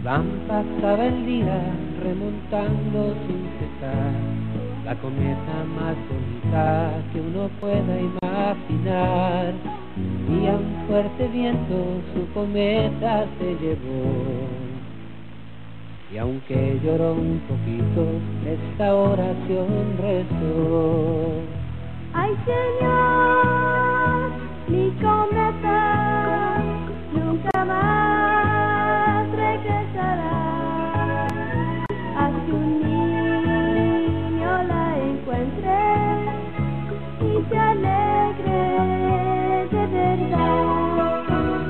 Iván pasaba el día remontando sin cesar la cometa más bonita que uno pueda imaginar. Y a un fuerte viento su cometa se llevó. Y aunque lloró un poquito, esta oración rezó: Ay, Señor, mi cometa nunca más regresará. Haz que un niño la encuentre y se alegre de verdad.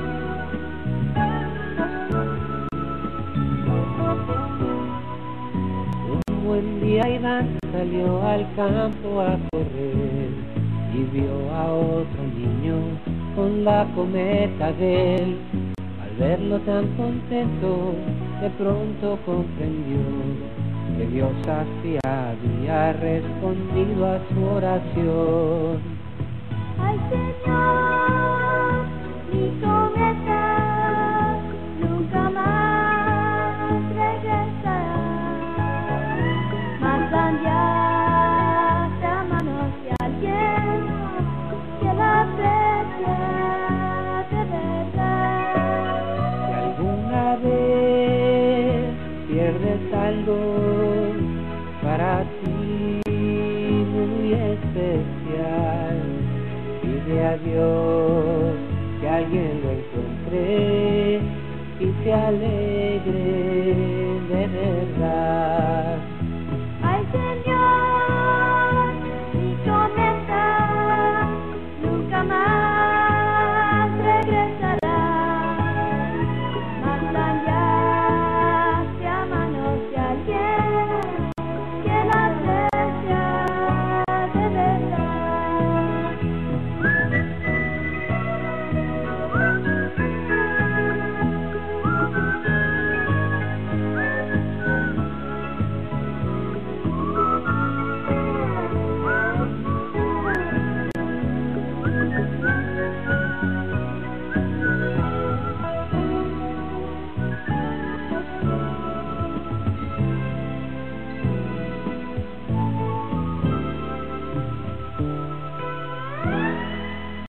Un buen día Iván salió al campo a correr y vio a otro niño con la cometa de él. Al verlo tan contento, de pronto comprendió que Dios así había respondido a su oración. Ay, Señor, mi cometa nunca más regresará. Mas enviaste a manos de alguien que la aprecia de verdad. Si alguna vez pierdes algo para ti muy especial, pide a Dios que alguien lo encuentre y se alegre de verdad.